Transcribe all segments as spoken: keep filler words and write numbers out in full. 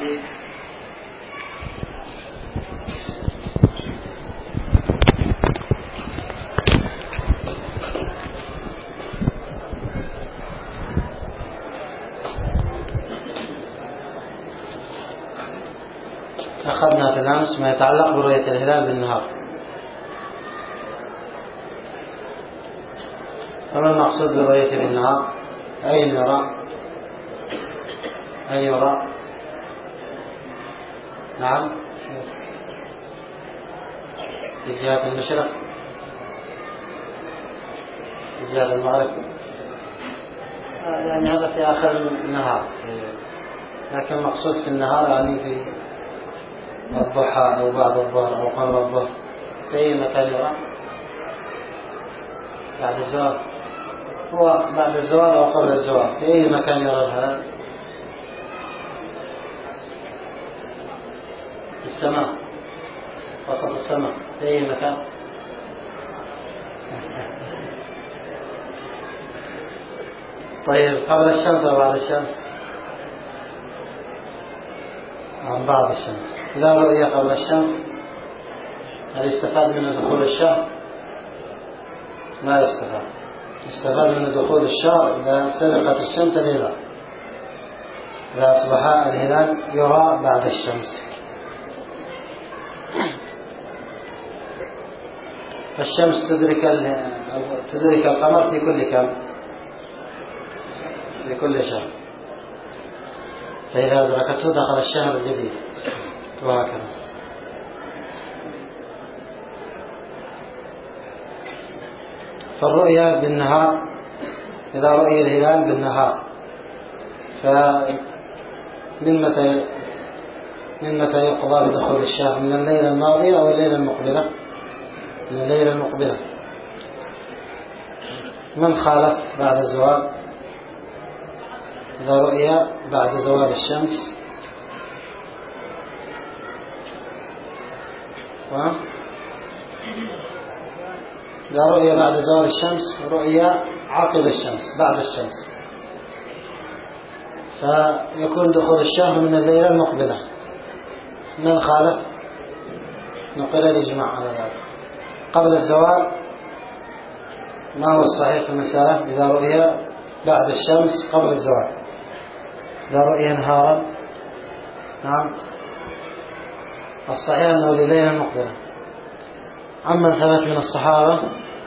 أخذنا في الأمس ما يتعلق برؤية الهلال بالنهار. فما المقصود برؤيته بالنهار؟ أين يرى؟ أين يرى؟ نعم، في جهة المشرق، في جهة المغرب، يعني هذا في آخر النهار، لكن المقصود في النهار يعني في الضحى أو بعد الظهر أو قبل الظهر. في أي مكان يرى؟ بعد الزوال، هو بعد الزوال أو قبل الزوال، في أي مكان يرى الهلال؟ في السماء، وسط السماء، في أي مكان؟ طيب قبل الشمس أو بعد الشمس؟ عن بعد الشمس. إذا رؤية قبل الشمس هل يستفاد من دخول الشهر؟ ما يستفاد. يستفاد من دخول الشهر إذا سبقت الشمس الهلال، إذا أصبح الهلال يرى بعد الشمس. الشمس تدرك تدرك القمر في كل كم؟ في كل شهر. فإذا أدركته دخل الشهر الجديد، وهكذا. فالرؤيا بالنهار، إذا رؤي الهلال بالنهار فمن متى من متى يقضى بدخول الشهر؟ من الليلة الماضية أو الليلة المقبلة؟ من الليلة المقبلة. من خالف بعد الزوال؟ إذا رؤي بعد زوال الشمس و إذا رؤي بعد زوال الشمس رؤي عقب الشمس بعد الشمس، فيكون دخول الشهر من الليلة المقبلة. من خالف؟ نقل الإجماع على ذلك. قبل الزوال ما هو الصحيح في المسألة؟ إذا رؤي بعد الشمس قبل الزوال، إذا رؤي نهارا، نعم، الصحيح أنه لليلة المقبلة. عمن ثبت من الصحابة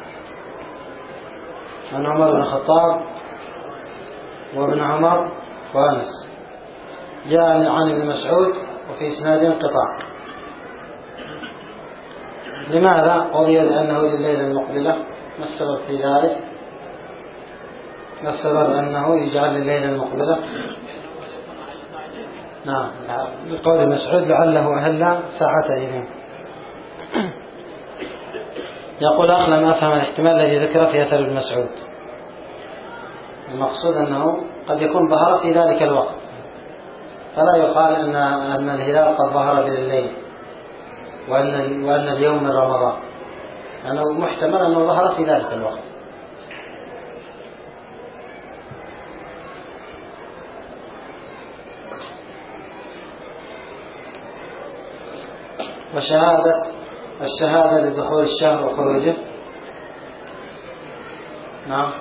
عن عمر بن الخطاب وابن عمر وأنس، جاء عن ابن مسعود وفي إسناد انقطاع. لماذا قضي لأنه لليلة المقبلة؟ ما السبب في ذلك؟ ما السبب أنه يجعل لليلة المقبلة؟ نعم، بقول مسعود لعله أهل ساعة إليه. يقول أخ لم أفهم الاحتمال الذي ذكر في أثر ابن مسعود. المقصود أنه قد يكون ظهر في ذلك الوقت، فلا يقال أن أن الهلال قد ظهر بالليل وأن وأن اليوم من رمضان، لأنه محتمل أنه ظهر في ذلك الوقت. وشهادة الشهادة لدخول الشهر وخروجه، نعم،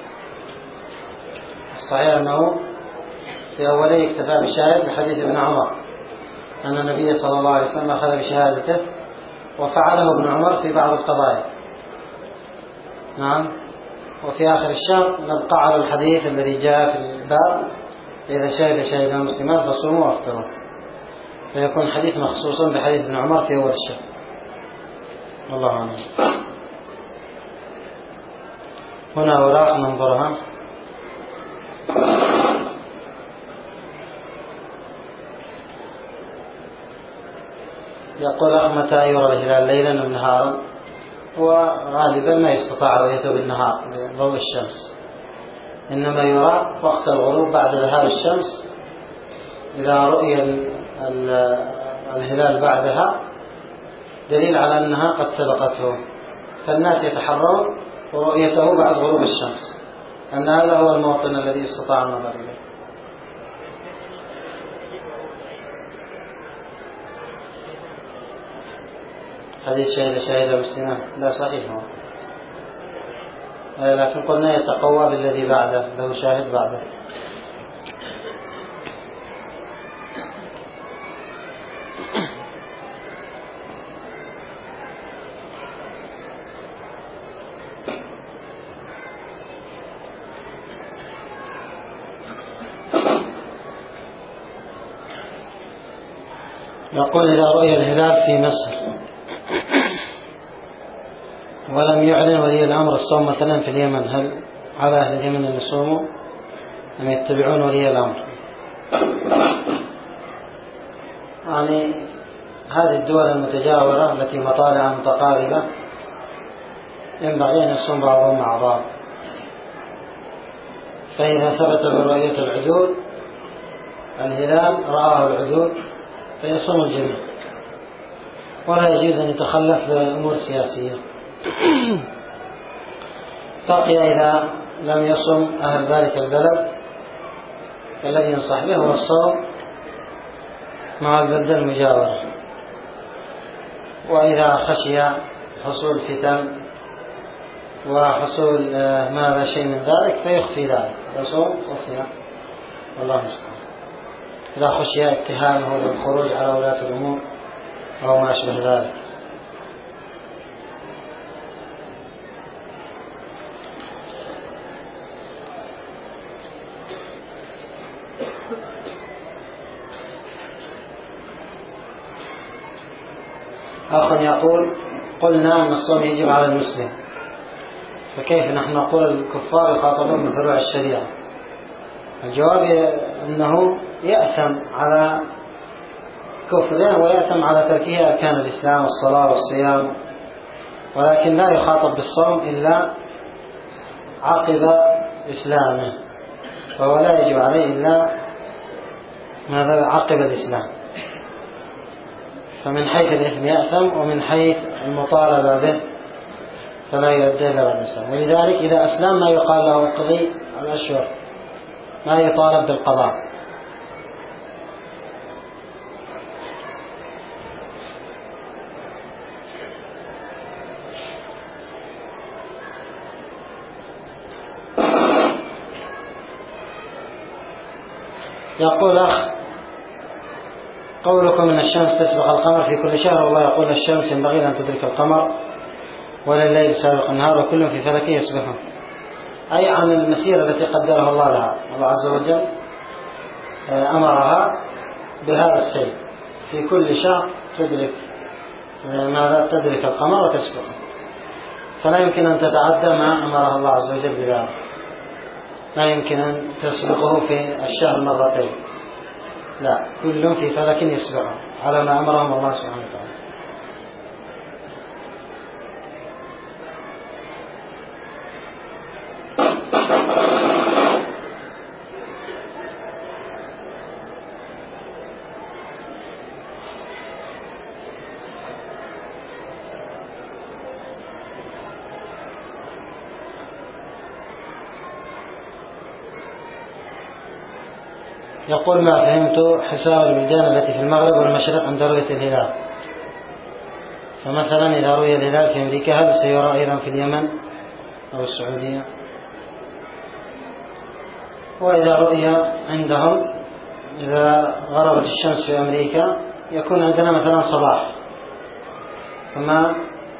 الصحيح أنه في أوله اكتفى بالشاهد لحديث ابن عمر أن النبي صلى الله عليه وسلم أخذ بشهادته، وفعله ابن عمر في بعض القضايا، نعم. وفي آخر الشهر نبقى على الحديث الذي جاء في الباب: إذا شهد شهد المسلمان فصوموا وافطروا، فيكون حديث مخصوصا بحديث ابن عمر في أول الشهر. والله أعلم. هنا أوراق ننظرها. يقول متى يرى الهلال ليلا أم نهارا؟ وغالبا ما يستطاع رؤيته بالنهار بضوء الشمس، إنما يرى وقت الغروب بعد ذهاب الشمس. إذا رؤي الهلال بعدها دليل على أنها قد سبقته، فالناس يتحرون ورؤيته بعد غروب الشمس، أن هذا هو الموطن الذي استطاع النظر إليه. حديث شهد شهد مسلمان لا صحيح هو، لكن قلنا يتقوى بالذي بعده، له شاهد بعده. يقول إذا رؤي الهلال في مصر ولم يعلن ولي الأمر الصوم مثلا في اليمن، هل على أهل اليمن أن يصوموا أم يتبعون ولي الأمر؟ يعني هذه الدول المتجاورة التي مطالع متقاربة ينبغي أن يصوم بعضهم مع بعض، فإذا ثبت برؤية العدول الهلال رآه العدول فيصوم الجميع، ولا يجوز أن يتخلف لأمور سياسية. بقي إذا لم يصم أهل ذلك البلد الذي ينصح به هو الصوم مع البلدة المجاورة، وإذا خشي حصول فتن وحصول ماذا شيء من ذلك فيخفي ذلك، يصوم خفيا والله المستعان، إذا خشي اتهامه بالخروج على ولاة الأمور أو ما أشبه ذلك. أخ يقول قلنا أن الصوم يجب على المسلم، فكيف نحن نقول الكفار يخاطبون بفروع الشريعة؟ الجواب أنه يأثم على كفره ويأثم على تركه أركان الإسلام والصلاة والصيام، ولكن لا يخاطب بالصوم إلا عقب إسلامه، فهو لا يجب عليه إلا ماذا عقب الإسلام، فمن حيث الإثم يأثم، ومن حيث المطالبة به فلا يؤدي إلا بعد الإسلام. ولذلك إذا أسلم ما يقال له اقضي الأشهر، ما يطالب بالقضاء. يقول أخ قولكم أن الشمس تسبق القمر في كل شهر، والله يقول الشمس ينبغي أن تدرك القمر ولا الليل سابق النهار وكل في فلكه يسبحون، أي عن المسيرة التي قدرها الله لها. الله عز وجل أمرها بهذا السير، في كل شهر تدرك ماذا تدرك القمر وتسبقه، فلا يمكن أن تتعدى ما أمرها الله عز وجل بذلك، لا يمكن أن تسبقه في الشهر مرتين، لا، كل في فلك يسبحه على ما أمرهم الله سبحانه وتعالى. يقول ما فهمت حساب البلدان التي في المغرب والمشرق عند رؤية الهلال، فمثلا إذا رؤي الهلال في أمريكا هل سيرى أيضا في اليمن أو السعودية؟ وإذا رؤي عندهم إذا غربت الشمس في أمريكا يكون عندنا مثلا صباح، فما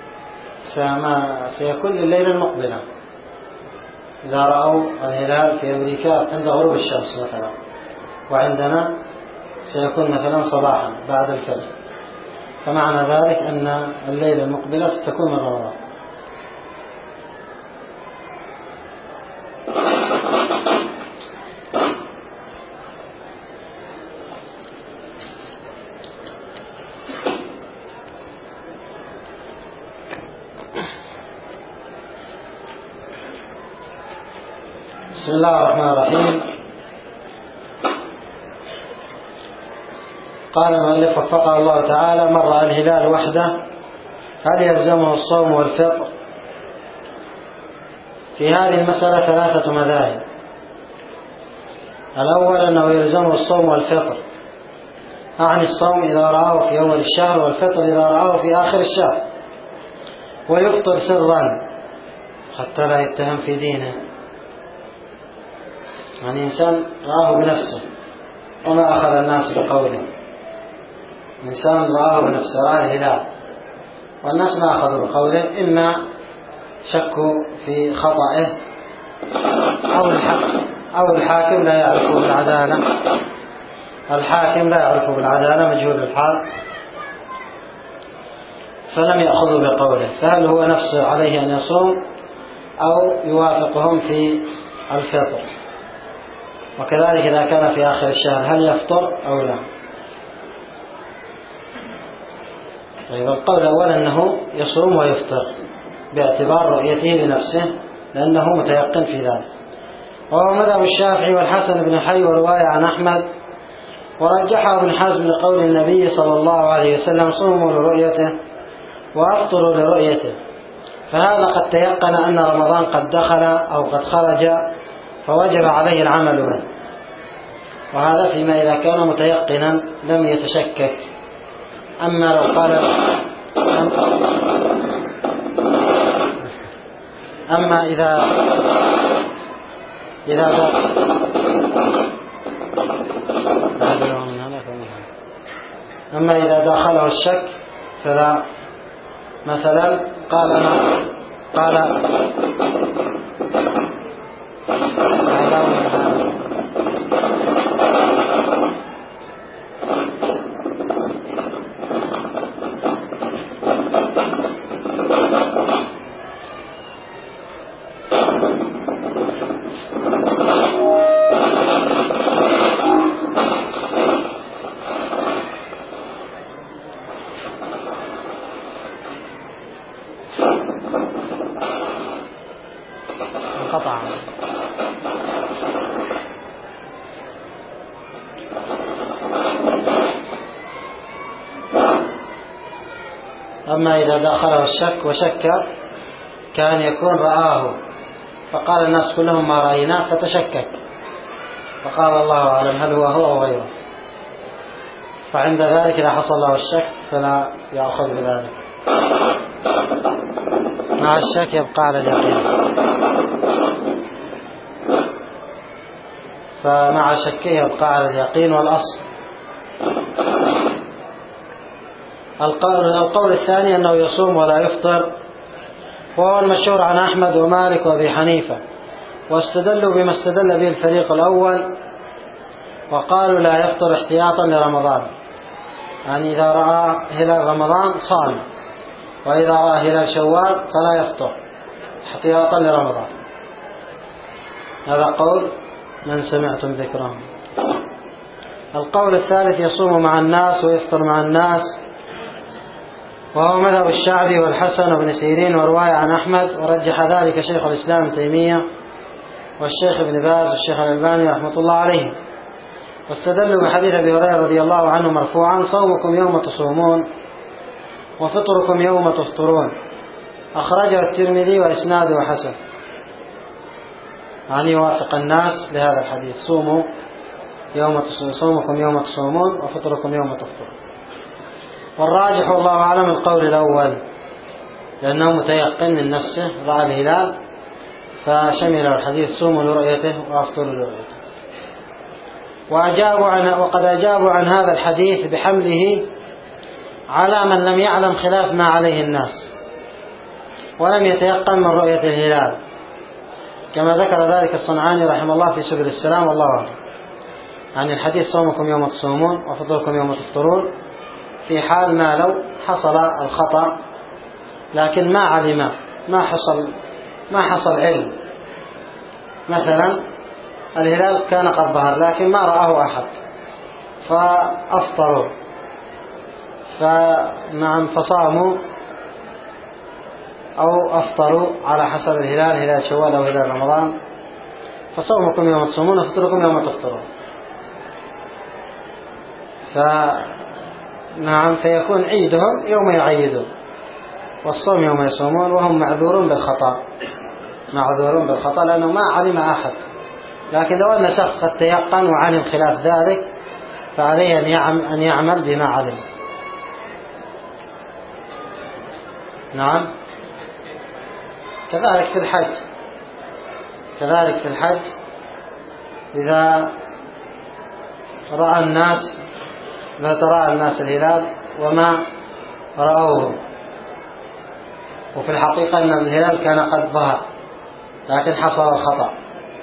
سيكون الليلة المقبلة إذا رأوا الهلال في أمريكا عند غروب الشمس مثلا، وعندنا سيكون مثلا صباحا بعد الفجر، فمعنى ذلك أن الليلة المقبلة ستكون من رمضان. بسم الله الرحمن الرحيم. قال المؤلف وفقه الله تعالى من رأى الهلال وحده هل يلزمه الصوم والفطر؟ في هذه المسألة ثلاثة مذاهب. الأول أنه يلزمه الصوم والفطر، أعني الصوم إذا رآه في أول الشهر والفطر إذا رآه في آخر الشهر، ويفطر سرا حتى لا يتهم في دينه. يعني إنسان رآه بنفسه وما أخذ الناس بقوله، إنسان رآه بنفسه، رأى الهلال والناس ما أخذوا بقوله، إما شكوا في خطئه أو الحاكم أو الحاكم لا يعرف بالعدالة، الحاكم لا يعرف بالعدالة مجهول الحال فلم يأخذوا بقوله، فهل هو نفسه عليه أن يصوم أو يوافقهم في الفطر؟ وكذلك إذا كان في آخر الشهر هل يفطر أو لا؟ طيب القول الأول أنه يصوم ويفطر باعتبار رؤيته لنفسه لأنه متيقن في ذلك، وهو مذهب الشافعي والحسن بن حي ورواية عن أحمد، ورجحه ابن حزم لقول النبي صلى الله عليه وسلم صوموا لرؤيته وأفطروا لرؤيته، فهذا قد تيقن أن رمضان قد دخل أو قد خرج فوجب عليه العمل به، وهذا فيما إذا كان متيقنا لم يتشكك. أما لو قال أما إذا إذا أما إذا دخله الشك فلا، مثلا قال أنا قال أما إذا دخله الشك وشك كان يكون رآه فقال الناس كلهم ما رأيناه فتشكك فقال الله أعلم هل هو هو أو غيره، فعند ذلك إذا حصل له الشك فلا يأخذ بذلك، مع الشك يبقى على اليقين، فمع شكه يبقى على اليقين والأصل. القول, القول الثاني أنه يصوم ولا يفطر، وهو المشهور عن أحمد ومالك وأبي حنيفة، واستدلوا بما استدل به الفريق الأول وقالوا لا يفطر احتياطا لرمضان، يعني إذا رأى هلال رمضان صام، وإذا رأى هلال شوال فلا يفطر احتياطا لرمضان. هذا قول من سمعتم ذكرهم. القول الثالث يصوم مع الناس ويفطر مع الناس، وهو مذهب الشعبي والحسن وابن سيرين ورواية عن أحمد، ورجح ذلك شيخ الإسلام ابن تيمية والشيخ ابن باز والشيخ الألباني رحمة الله عليه، واستدلوا بحديث أبي هريرة رضي الله عنه مرفوعا صومكم يوم تصومون وفطركم يوم تفطرون، أخرجه الترمذي وإسناده حسن، يعني يوافق الناس لهذا الحديث صوموا يوم صومكم يوم تصومون وفطركم يوم تفطرون. والراجح والله أعلم القول الأول، لأنه متيقن من نفسه رأى الهلال فشمل الحديث صوموا لرؤيته وأفطروا لرؤيته. وأجابوا عن وقد أجابوا عن هذا الحديث بحمله على من لم يعلم خلاف ما عليه الناس ولم يتيقن من رؤية الهلال، كما ذكر ذلك الصنعاني رحمه الله في سبل السلام والله أعلم، عن الحديث صومكم يوم تصومون وفطركم يوم تفطرون، في حال ما لو حصل الخطأ لكن ما علم، ما حصل ما حصل علم، مثلا الهلال كان قد ظهر لكن ما رآه أحد فأفطروا، فنعم فصاموا أو أفطروا على حسب الهلال، هلال شوال أو هلال رمضان، فصومكم يوم تصومون وفطركم يوم تفطرون، فنعم فيكون عيدهم يوم يعيدون والصوم يوم يصومون، وهم معذورون بالخطأ معذورون بالخطأ لأنه ما علم أحد. لكن لو أن شخص قد تيقن وعلم خلاف ذلك فعليه أن يعمل بما علم. نعم كذلك في الحج كذلك في الحج إذا رأى الناس لا ترى الناس الهلال وما رأوه، وفي الحقيقة أن الهلال كان قد ظهر لكن حصل الخطأ،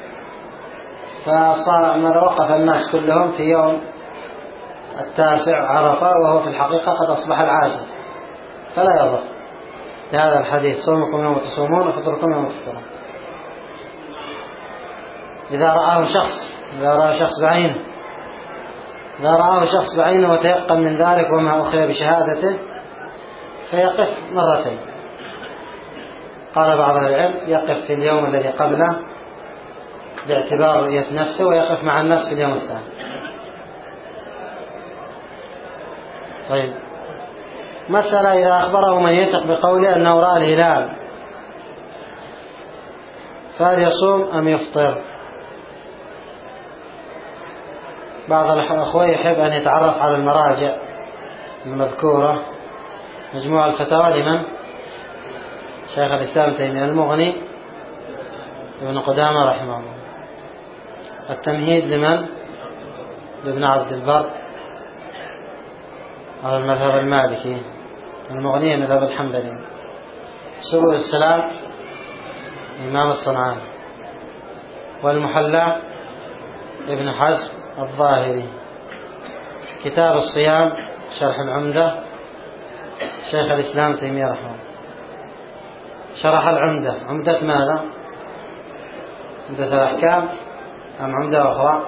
فصار وقف الناس كلهم في يوم التاسع عرفة وهو في الحقيقة قد أصبح العاشر، فلا يضر لهذا الحديث صومكم يوم تصومون وفطركم يوم تفطرون. إذا رآه شخص إذا رأى شخص بعينه إذا رآه شخص بعينه وتيقن من ذلك وما أخذ بشهادته فيقف مرتين. قال بعض العلم يقف في اليوم الذي قبله باعتبار رؤية نفسه، ويقف مع الناس في اليوم الثاني. طيب، مسألة إذا أخبره من يثق بقوله أنه رأى الهلال فهل يصوم أم يفطر؟ بعض الأخوة يحب أن يتعرف على المراجع المذكورة. مجموع الفتاوى لمن؟ شيخ الإسلام تيمية. المغني ابن قدامة رحمه الله. التمهيد لمن؟ لابن عبد البر على المذهب المالكي. المغني المذهب الحنبلي. سبل السلام إمام الصنعاني. والمحلى ابن حزم الظاهري. كتاب الصيام شرح العمدة شيخ الإسلام تيمية رحمه الله. شرح العمدة. عمدة ماذا؟ عمدة الأحكام أم عمدة أخرى؟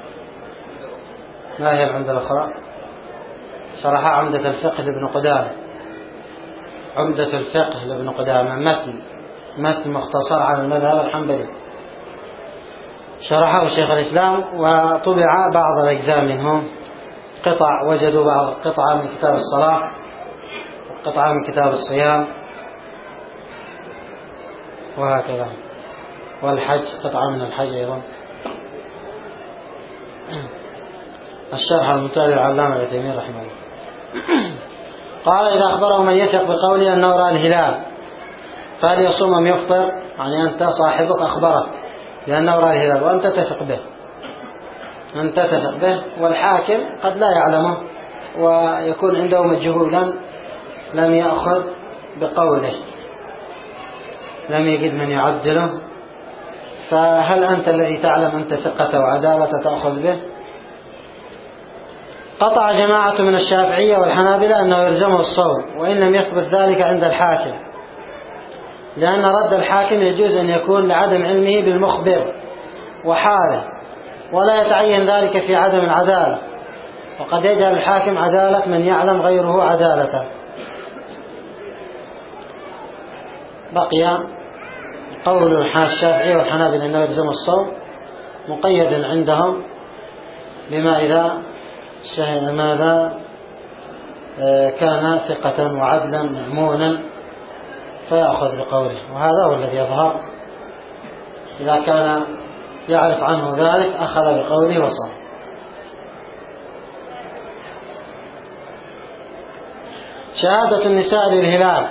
ما هي العمدة الأخرى؟ شرح عمدة الفقه لابن قدامة. عمدة الفقه لابن قدامة متن متن مختصر على المذهب الحنبلي، شرحه شيخ الإسلام وطبع بعض الأجزاء منه، قطع وجدوا بعض قطعة من كتاب الصلاة وقطعة من كتاب الصيام وهكذا، والحج قطعة من الحج أيضا. الشرح المتابع علامة ابن تيمية رحمه الله. قال إذا أخبره من يثق بقوله أنه رأى الهلال فهل يصوم أم يفطر؟ يعني أنت صاحبك أخبرك لأنه رأى الهلال وأنت تثق به أنت تثق به والحاكم قد لا يعلمه ويكون عنده مجهولا لم يأخذ بقوله، لم يجد من يعدله، فهل أنت الذي تعلم أنت ثقة وعدالة تأخذ به؟ قطع جماعة من الشافعية والحنابلة أنه يلزمه الصوم وإن لم يثبت ذلك عند الحاكم، لأن رد الحاكم يجوز أن يكون لعدم علمه بالمخبر وحاله ولا يتعين ذلك في عدم العدالة، وقد يجعل الحاكم عدالة من يعلم غيره عدالته. بقي قول الشافعية والحنابلة أنه يلزم الصوم مقيد عندهم بما إذا شهد ماذا كان ثقة وعدلا مأمونا فيأخذ بقوله، وهذا هو الذي يظهر. إذا كان يعرف عنه ذلك أخذ بقوله وصام. شهادة النساء للهلال.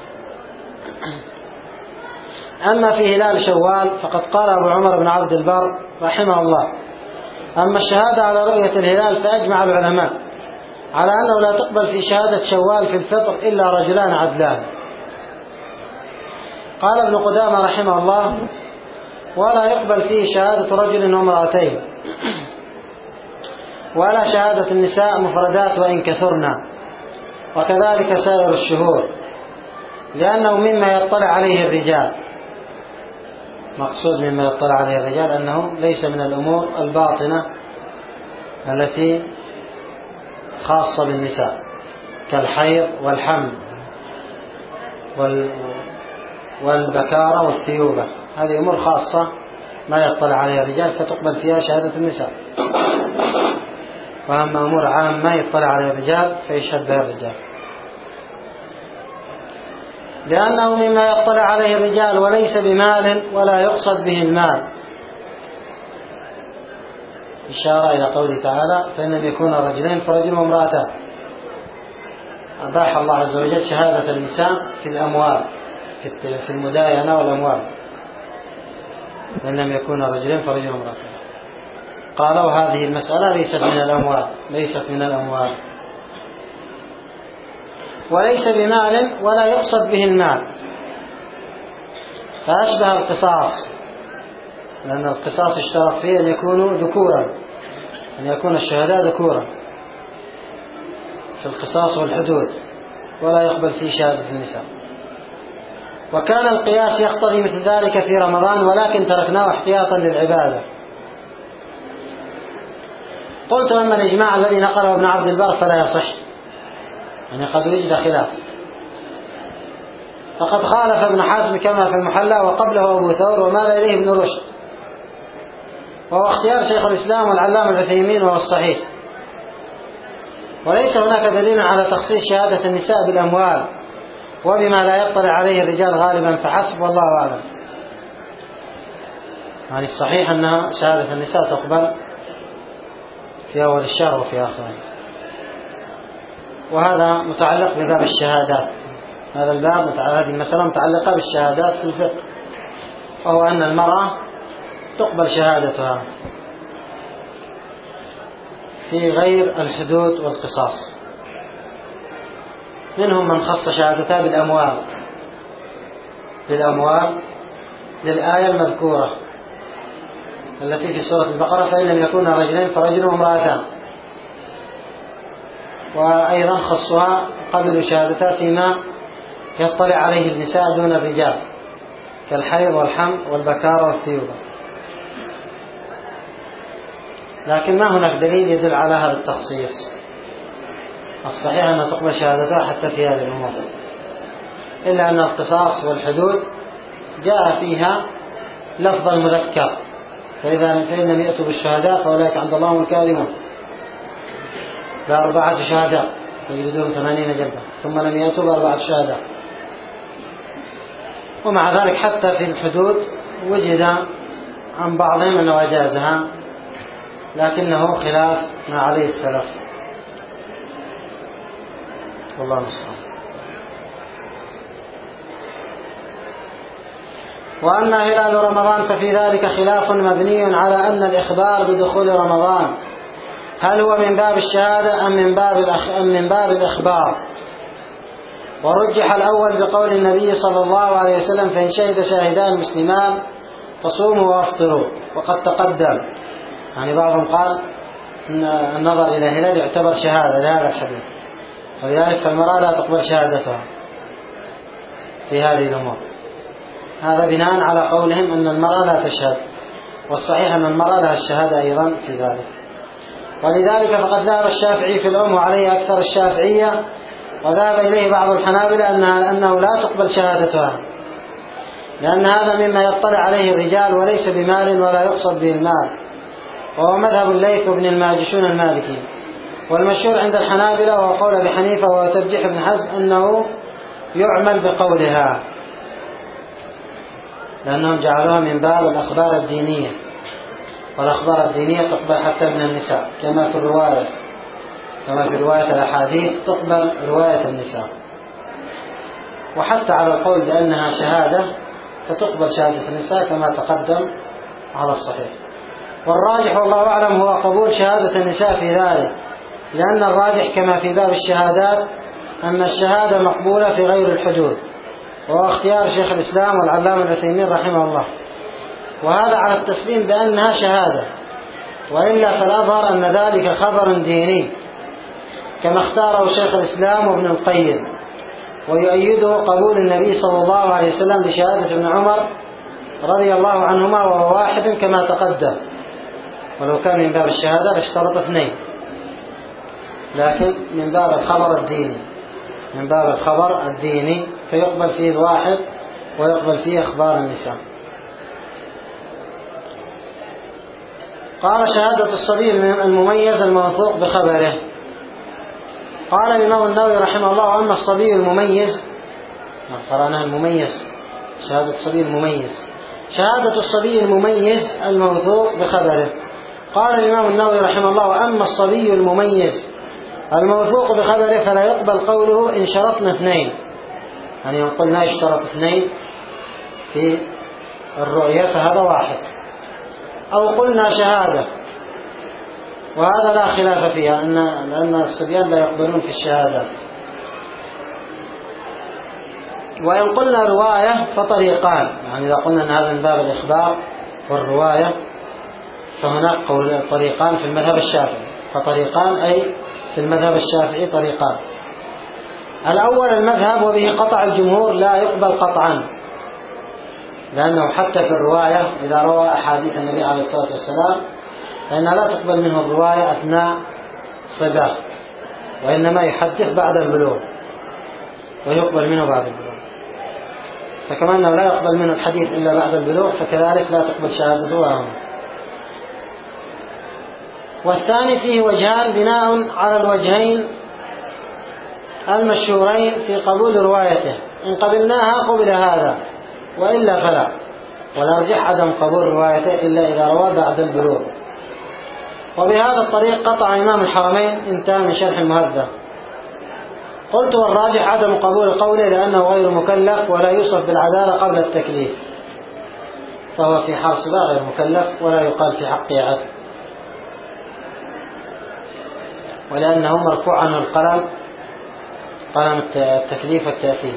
أما في هلال شوال فقد قال أبو عمر بن عبد البر رحمه الله: أما الشهادة على رؤية الهلال فأجمع العلماء على أنه لا تقبل في شهادة شوال في الفطر إلا رجلان عدلان. قال ابن قدامة رحمه الله: ولا يقبل فيه شهادة رجل وامرأتين، ولا شهادة النساء مفردات وإن كثرنا، وكذلك سائر الشهور، لأنه مما يطلع عليه الرجال. مقصود مما يطلع عليه الرجال أنه ليس من الأمور الباطنة التي خاصة بالنساء كالحيض والحمل والبكارة والثيوبة، هذه أمور خاصة ما يطلع عليها الرجال فتقبل فيها شهادة النساء، وأما أمور عامة يطلع عليها الرجال فيشهد بها الرجال، لأنه مما يطلع عليه الرجال وليس بمال ولا يقصد به المال، إشارة إلى قوله تعالى: فإن لم يكون رجلين فرجل وامرأتان. أباح الله عز وجل شهادة النساء في الأموال في المداينة والأموال، إن لم يكون رجلين فرجل امرأتين. قالوا هذه المسألة ليست من الأموال، ليست من الأموال وليس بمال ولا يقصد به المال، فأشبه القصاص، لأن القصاص اشترط فيه أن يكونوا ذكورا، أن يكون الشهداء ذكورا في القصاص والحدود، ولا يقبل فيه شهادة النساء. وكان القياس يقتضي مثل ذلك في رمضان، ولكن تركناه احتياطا للعبادة. قلت أما الإجماع الذي نقله ابن عبد البر فلا يصح، يعني قد وجد خلاف، فقد خالف ابن حزم كما في المحلى وقبله أبو ثور ومال إليه ابن رشد، وهو اختيار شيخ الإسلام والعلامة العثيمين وهو الصحيح. وليس هناك دليل على تخصيص شهادة النساء بالأموال وبما لا يطلع عليه الرجال غالبا فحسب، والله أعلم. يعني الصحيح أن شهادة النساء تقبل في أول الشهر وفي آخره، وهذا متعلق بباب الشهادات. هذا الباب متعلق، هذه المسألة متعلقة بالشهادات في الفقه، وهو أن المرأة تقبل شهادتها في غير الحدود والقصاص. منهم من خص شهادتها بالأموال بالأموال للآية المذكورة التي في سورة البقرة: فإن لم يكون رجلين فرجل وامرأتان. وأيضا خصها قبل شهادتها فيما يطلع عليه النساء دون الرجال كالحيض والحمل والبكارة والثيوبة، لكن ما هناك دليل يدل على هذا التخصيص. الصحيح أن تقبل شهادتها حتى في هذه الأمور، إلا أن القصاص والحدود جاء فيها لفظ المذكر: فإذا فإن لم يأتوا بالشهادات فأولئك عند الله هم الكاذبون، بأربعة شهادات فيجلدون ثمانين جلدة، ثم لم يأتوا بأربعة شهادات. ومع ذلك حتى في الحدود وجد عن بعضهم أنه أجازها، لكنه خلاف ما عليه السلف، والله المستعان. وأما هلال رمضان ففي ذلك خلاف مبني على أن الإخبار بدخول رمضان هل هو من باب الشهادة أم من باب الأخ... أم من باب الإخبار. ورجح الأول بقول النبي صلى الله عليه وسلم: فإن شهد شاهدان مسلمان فصوموا وافطروا. وقد تقدم، يعني بعضهم قال إن النظر إلى هلال يعتبر شهادة لهذا الحديث، ولذلك فالمرأة لا تقبل شهادتها في هذه الأمور. هذا بناء على قولهم أن المرأة لا تشهد، والصحيح أن المرأة لها الشهادة أيضا في ذلك. ولذلك فقد ذهب الشافعي في الأم وعليه أكثر الشافعية، وذهب إليه بعض الحنابلة أنها أنه لا تقبل شهادتها، لأن هذا مما يطلع عليه الرجال وليس بمال ولا يقصد به المال، وهو مذهب الليث بن الماجشون المالكي. والمشهور عند الحنابلة وهو قول أبي حنيفة وترجيح ابن حزم أنه يعمل بقولها، لأنهم جعلوها من باب الأخبار الدينية، والأخبار الدينية تقبل حتى من النساء، كما في الرواية كما في رواية الأحاديث تقبل رواية النساء. وحتى على القول بأنها شهادة فتقبل شهادة النساء كما تقدم على الصحيح. والراجح والله أعلم هو قبول شهادة النساء في ذلك، لأن الراجح كما في باب الشهادات أن الشهادة مقبولة في غير الحدود، وهو اختيار شيخ الإسلام والعلامة العثيمين رحمه الله، وهذا على التسليم بأنها شهادة. وإلا فالأظهر أن ذلك خبر ديني كما اختاره شيخ الإسلام وابن القيم، ويؤيده قبول النبي صلى الله عليه وسلم لشهادة ابن عمر رضي الله عنهما وهو واحد كما تقدم، ولو كان من باب الشهادة لاشترط اثنين، لكن من باب الخبر الديني من باب الخبر الديني فيقبل فيه الواحد ويقبل فيه أخبار النساء. قال: شهادة الصبي المميز الموثوق بخبره. قال الإمام النووي رحمه الله: أما الصبي المميز، قرأناها المميز، شهادة الصبي المميز شهادة الصبي المميز الموثوق بخبره. قال الإمام النووي رحمه الله: أما الصبي المميز الموثوق بخبره فلا يقبل قوله إن شرطنا اثنين، يعني قلنا يشترط اثنين في الرؤية فهذا واحد، أو قلنا شهادة وهذا لا خلاف فيها أن لأن الصبيان لا يقبلون في الشهادات. وإن قلنا رواية فطريقان، يعني إذا قلنا أن هذا من باب الإخبار والرواية فهناك قول طريقان في المذهب الشافعي، فطريقان أي في المذهب الشافعي طريقان. الأول المذهب وبه قطع الجمهور لا يقبل قطعا، لأنه حتى في الرواية إذا روى أحاديث النبي عليه الصلاة والسلام فإنها لا تقبل منه الرواية أثناء صباه، وإنما يحدث بعد البلوغ ويقبل منه بعد البلوغ. فكما أنه لا يقبل منه الحديث إلا بعد البلوغ فكذلك لا تقبل شهادته وهم. والثاني فيه وجهان بناء على الوجهين المشهورين في قبول روايته، إن قبلناها قبل هذا وإلا فلا، والأرجح عدم قبول روايته إلا إذا روى بعد البلوغ. وبهذا الطريق قطع إمام الحرمين انتهى من شرح المهذب. قلت والراجح عدم قبول قوله لأنه غير مكلف ولا يوصف بالعدالة قبل التكليف، فهو في حال صبا غير مكلف ولا يقال في حقه عدل، ولأنه مرفوع عنه القلم، قلم التكليف والتأثير.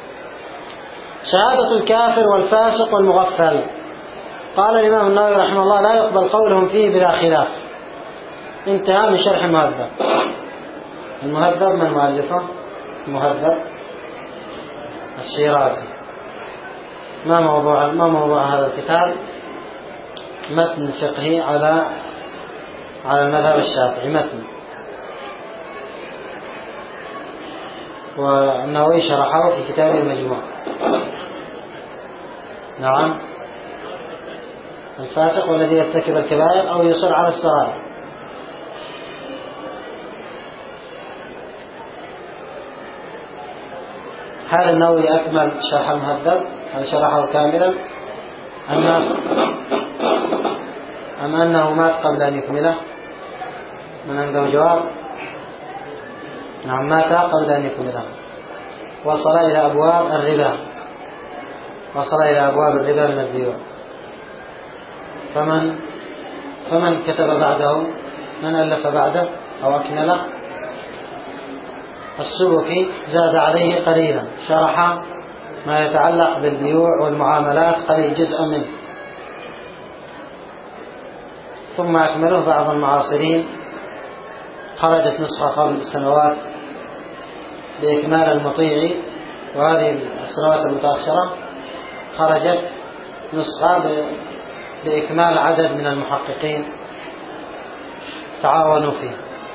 شهادة الكافر والفاسق والمغفل، قال الإمام النووي رحمه الله لا يقبل قولهم فيه بلا خلاف. انتهى من شرح المهذب. المهذب من مؤلفه؟ المهذب الشيرازي. ما موضوع ما موضوع هذا الكتاب؟ متن فقهي على على المذهب الشافعي، متن، والنووي شرحه في كتابه المجموع. نعم. الفاسق والذي يرتكب الكبائر أو يصر على الصغائر. هل النووي أكمل شرح المهذب؟ هل شرحه كاملا أم أم أنه مات قبل أن يكمله؟ من عنده جواب؟ نعم، مات قبل أن يكمله. وصل إلى أبواب الربا، وصل إلى أبواب الربا من البيوع. فمن فمن كتب بعده؟ من ألف بعده أو أكمله؟ السبكي زاد عليه قليلا، شرح ما يتعلق بالبيوع والمعاملات قليل جزءا منه، ثم أكمله بعض المعاصرين. خرجت نسخة قبل سنوات بإكمال المطيع، وهذه السنوات المتأخرة خرجت نسخة بإكمال عدد من المحققين تعاونوا فيه.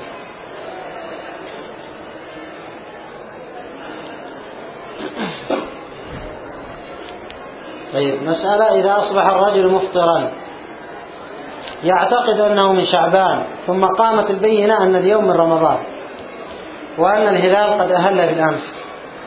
طيب، مسألة: إذا أصبح الرجل مفطرا يعتقد أنه من شعبان، ثم قامت البينة أن اليوم من رمضان، وأن الهلال قد أهل بالأمس.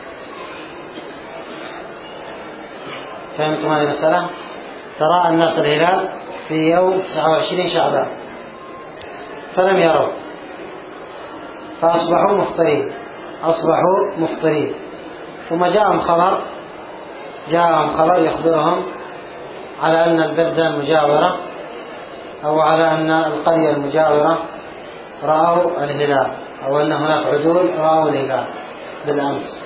فهمتم هذه المسألة؟ ترى الناس الهلال في يوم تسعة وعشرين شعبان فلم يروا، فأصبحوا مفطرين أصبحوا مفطرين ثم جاءهم خبر جاءهم خبر يخبرهم على أن البلدة المجاورة أو على أن القرية المجاورة رأوا الهلال، أو أن هناك عدول رأوا الهلال بالأمس،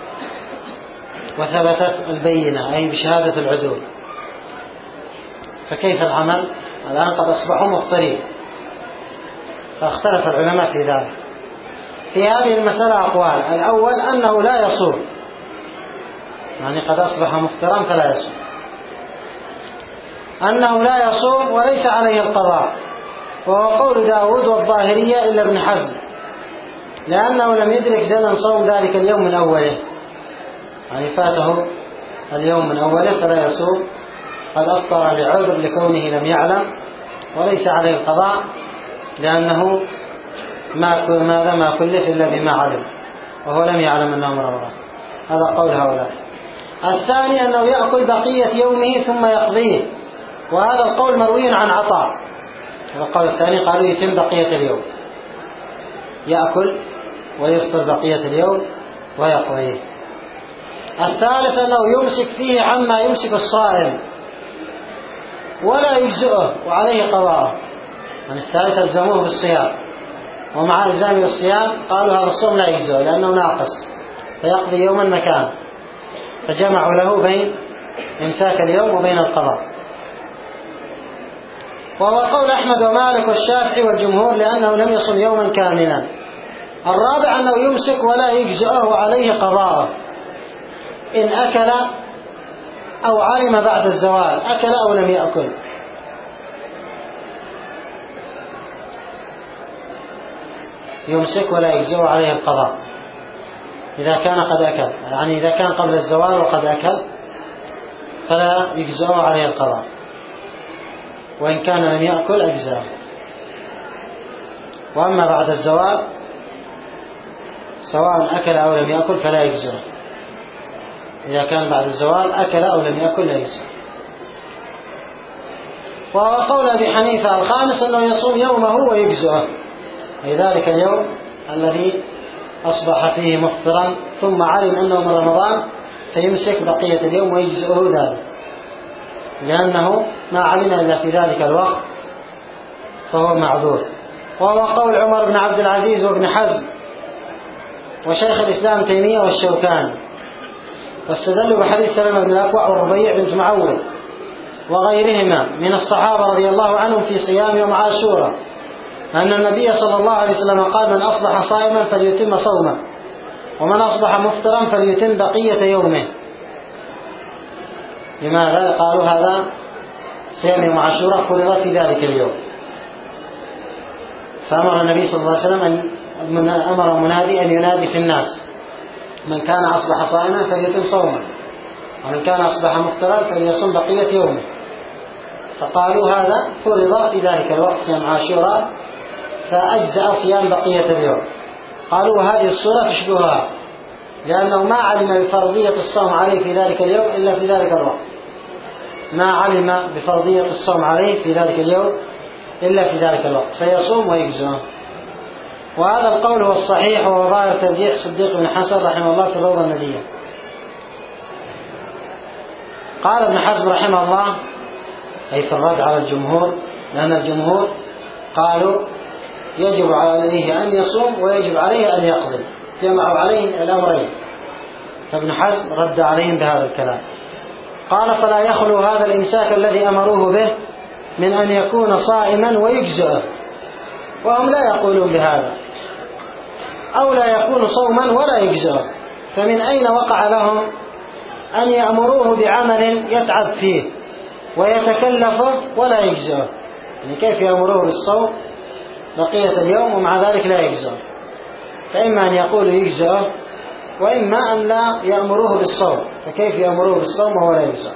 وثبتت البينة أي بشهادة العدول. فكيف العمل؟ الآن قد أصبحوا مفطرين، فاختلف العلماء في ذلك. في هذه المسألة أقوال: الأول أنه لا يصوم، يعني قد أصبح مفطرا فلا يصوم، أنه لا يصوم وليس عليه القضاء، وهو قول داود والظاهرية إلا ابن حزم، لأنه لم يدرك زمن صوم ذلك اليوم من أوله، يعني فاته اليوم من أوله فلا يصوم، قد أفطر لعذر لكونه لم يعلم، وليس عليه القضاء لأنه ما ماذا ما كلف إلا بما علم، وهو لم يعلم أنه من رمضان. هذا قول هؤلاء. الثاني أنه يأكل بقية يومه ثم يقضيه، وهذا القول مروي عن عطاء. هذا القول الثاني، قالوا يتم بقية اليوم، يأكل ويفطر بقية اليوم ويقضيه. الثالث أنه يمسك فيه عما يمسك الصائم ولا يجزئه وعليه قضاءه. يعني الثالث ألزموه بالصيام، ومع إلزامه بالصيام قالوا هذا الصوم لا يجزئه لأنه ناقص فيقضي يوما مكان، فجمعوا له بين إمساك اليوم وبين القضاء. وهو قول أحمد ومالك والشافعي والجمهور لأنه لم يصم يوما كاملا. الرابع أنه يمسك ولا يجزئه وعليه قضاءه إن أكل أو علم بعد الزوال، أكل أو لم يأكل. يمسك ولا يجزئه عليه القضاء إذا كان قد أكل، يعني إذا كان قبل الزوال وقد أكل فلا يجزئه عليه القضاء، وإن كان لم يأكل أجزاه. وأما بعد الزوال سواء أكل أو لم يأكل فلا يجزئه، إذا كان بعد الزوال أكل أو لم يأكل لا يجزئه. وهو قول أبي حنيفة الخامس أنه يصوم يومه ويجزئه، أي ذلك اليوم الذي أصبح فيه مفطرا ثم علم أنه من رمضان فيمسك بقية اليوم ويجزئه ذلك، لأنه ما علم إلا في ذلك الوقت فهو معذور. وهو قول عمر بن عبد العزيز وابن حزم وشيخ الإسلام تيمية والشوكاني، واستدلوا بحديث سلمة بن الأكوع والربيع بنت معوذ وغيرهما من الصحابة رضي الله عنهم في صيام يوم عاشوراء أن النبي صلى الله عليه وسلم قال من أصبح صائما فليتم صومه، ومن أصبح مفطرا فليتم بقية يومه. لماذا؟ قالوا هذا صيام يوم عاشوراء فرض في ذلك اليوم، فأمر النبي صلى الله عليه وسلم أن أمر منادي أن ينادي في الناس من كان أصبح صائما فليتم صومه، ومن كان أصبح مفطرا فليصم بقية يومه. فقالوا هذا فرض في ذلك الوقت صيام عاشوراء فأجزأ صيام بقية اليوم. قالوا هذه الصورة تشبهها، لأنه ما علم بفرضية الصوم عليه في ذلك اليوم إلا في ذلك الوقت، ما علم بفرضية الصوم عليه في ذلك اليوم إلا في ذلك الوقت فيصوم ويجزئه. وهذا القول هو الصحيح، وهو ظاهر ترجيح صديق بن حسن رحمه الله في الروضة الندية. قال ابن حزم رحمه الله أي في الرد على الجمهور، لأن الجمهور قالوا يجب عليه أن يصوم ويجب عليه أن يقضي، جمعوا عليه الأمرين، فابن حزم رد عليهم بهذا الكلام. قال فلا يخلو هذا الإمساك الذي أمروه به من أن يكون صائما ويجزئه، وهم لا يقولون بهذا، أو لا يكون صوما ولا يجزئه، فمن أين وقع لهم أن يأمروه بعمل يتعب فيه ويتكلفه ولا يجزئه؟ يعني كيف يأمروه بالصوم بقية اليوم ومع ذلك لا يجزئه؟ فإما أن يقولوا يجزئه، وإما أن لا يأمروه بالصوم، فكيف يأمروه بالصوم وهو لا يجزئه؟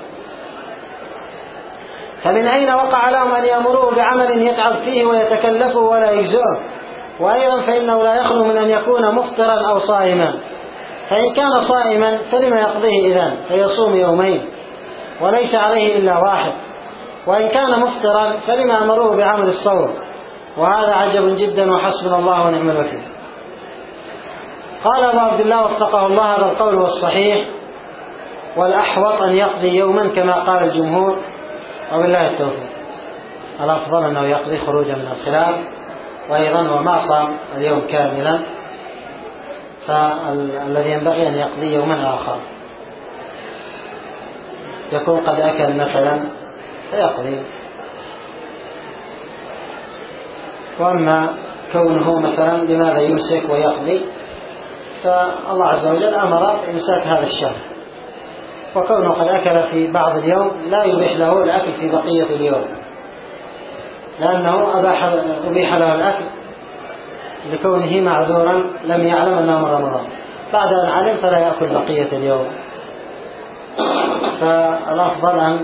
فمن أين وقع لهم أن يأمروه بعمل يتعب فيه ويتكلفه ولا يجزئه؟ وأيضا فإنه لا يخلو من أن يكون مفطرا أو صائما، فإن كان صائما فلما يقضيه إذن؟ فيصوم يومين وليس عليه إلا واحد. وإن كان مفطرا فلما أمروه بعمل الصوم؟ وهذا عجب جدا، وحسبنا الله ونعم الوكيل. قال أبو عبد الله وفقه الله هذا القول هو الصحيح، والأحوط أن يقضي يوما كما قال الجمهور، وبالله التوفيق. الأفضل أنه يقضي خروجا من الخلاف، وأيضا وما صام اليوم كاملا فالذي ينبغي أن يقضي يوما آخر، يكون قد أكل مثلا فيقضي. وأما كونه مثلا لماذا يمسك ويقضي، فالله عز وجل أمر بإمساك هذا الشهر، وكونه قد أكل في بعض اليوم لا يبيح له الأكل في بقية اليوم، لأنه أباح أبيح له الأكل لكونه معذورا لم يعلم أنه من رمضان، بعد أن علم فلا يأكل بقية اليوم. فالأفضل أن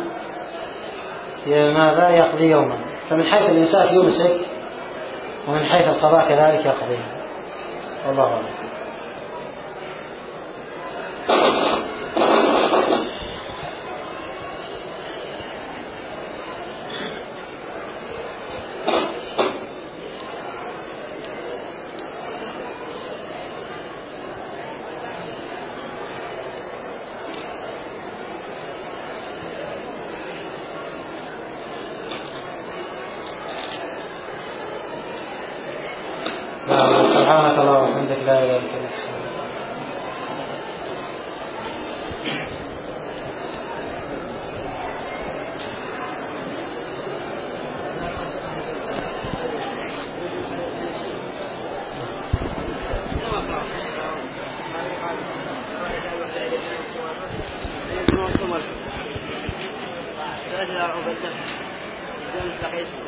ماذا يقضي يوما، فمن حيث الإمساك يمسك، ومن حيث القضاء كذلك يقضي. والله أعلم. وبحمدك لا إله إلا أنت. ثلاثة أربعة